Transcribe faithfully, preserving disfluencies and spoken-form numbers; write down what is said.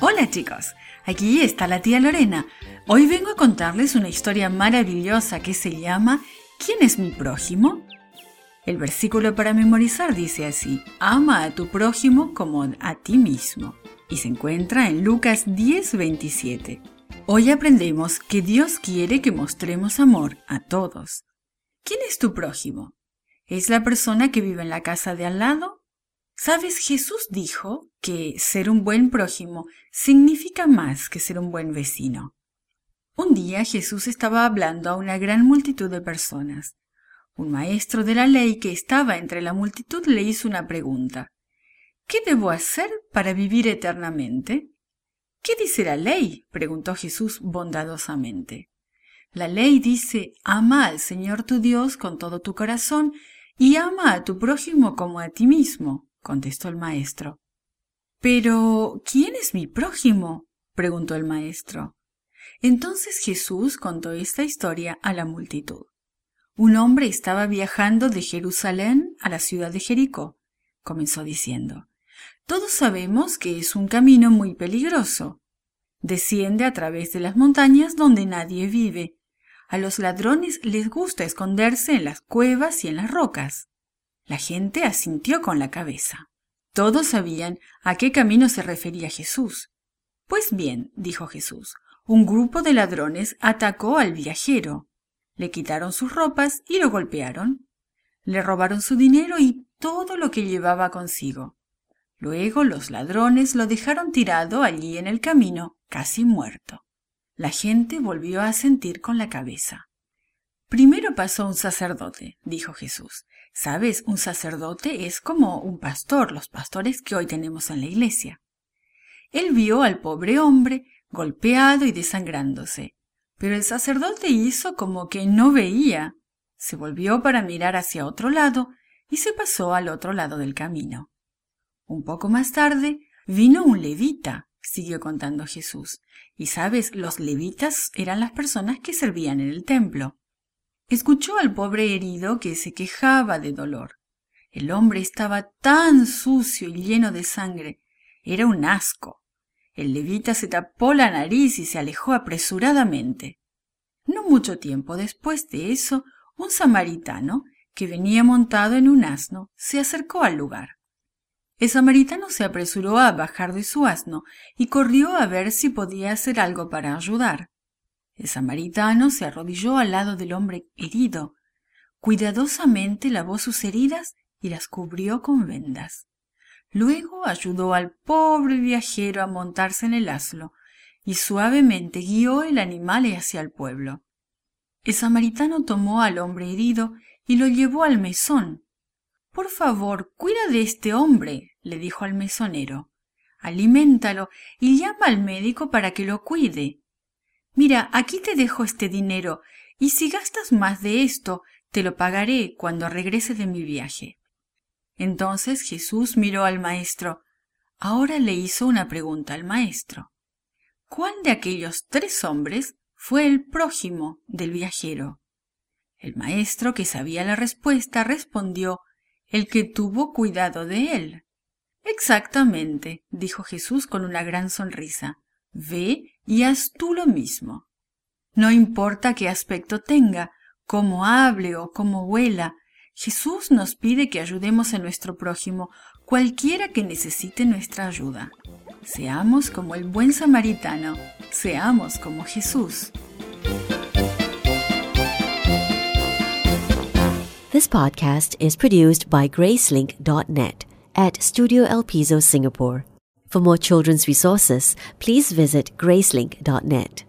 Hola chicos, aquí está la tía Lorena. Hoy vengo a contarles una historia maravillosa que se llama ¿Quién es mi prójimo? El versículo para memorizar dice así: ama a tu prójimo como a ti mismo. Y se encuentra en Lucas diez veintisiete. Hoy aprendemos que Dios quiere que mostremos amor a todos. ¿Quién es tu prójimo? ¿Es la persona que vive en la casa de al lado? ¿Sabes? Jesús dijo que ser un buen prójimo significa más que ser un buen vecino. Un día Jesús estaba hablando a una gran multitud de personas. Un maestro de la ley que estaba entre la multitud le hizo una pregunta. ¿Qué debo hacer para vivir eternamente? ¿Qué dice la ley?, preguntó Jesús bondadosamente. La ley dice: ama al Señor tu Dios con todo tu corazón y ama a tu prójimo como a ti mismo, contestó el maestro. Pero, ¿quién es mi prójimo?, preguntó el maestro. Entonces Jesús contó esta historia a la multitud. Un hombre estaba viajando de Jerusalén a la ciudad de Jericó. Comenzó diciendo: todos sabemos que es un camino muy peligroso. Desciende a través de las montañas donde nadie vive. A los ladrones les gusta esconderse en las cuevas y en las rocas. La gente asintió con la cabeza. Todos sabían a qué camino se refería Jesús. Pues bien, dijo Jesús, un grupo de ladrones atacó al viajero. Le quitaron sus ropas y lo golpearon. Le robaron su dinero y todo lo que llevaba consigo. Luego los ladrones lo dejaron tirado allí en el camino, casi muerto. La gente volvió a asentir con la cabeza. Primero pasó un sacerdote, dijo Jesús. ¿Sabes? Un sacerdote es como un pastor, los pastores que hoy tenemos en la iglesia. Él vio al pobre hombre golpeado y desangrándose, pero el sacerdote hizo como que no veía. Se volvió para mirar hacia otro lado y se pasó al otro lado del camino. Un poco más tarde vino un levita, siguió contando Jesús. Y sabes, los levitas eran las personas que servían en el templo. Escuchó al pobre herido que se quejaba de dolor. El hombre estaba tan sucio y lleno de sangre. Era un asco. El levita se tapó la nariz y se alejó apresuradamente. No mucho tiempo después de eso, un samaritano, que venía montado en un asno, se acercó al lugar. El samaritano se apresuró a bajar de su asno y corrió a ver si podía hacer algo para ayudar. El samaritano se arrodilló al lado del hombre herido. Cuidadosamente lavó sus heridas y las cubrió con vendas. Luego ayudó al pobre viajero a montarse en el asno y suavemente guió el animal hacia el pueblo. El samaritano tomó al hombre herido y lo llevó al mesón. Por favor, cuida de este hombre, le dijo al mesonero. Aliméntalo y llama al médico para que lo cuide. Mira, aquí te dejo este dinero, y si gastas más de esto, te lo pagaré cuando regrese de mi viaje. Entonces Jesús miró al maestro. Ahora le hizo una pregunta al maestro. ¿Cuál de aquellos tres hombres fue el prójimo del viajero? El maestro, que sabía la respuesta, respondió: el que tuvo cuidado de él. Exactamente, dijo Jesús con una gran sonrisa. Ve y haz tú lo mismo. No importa qué aspecto tenga, cómo hable o cómo huela, Jesús nos pide que ayudemos a nuestro prójimo, cualquiera que necesite nuestra ayuda. Seamos como el buen samaritano, seamos como Jesús. This podcast is produced by Gracelink dot net at Studio El Piso, Singapore. For more children's resources, please visit Gracelink dot net.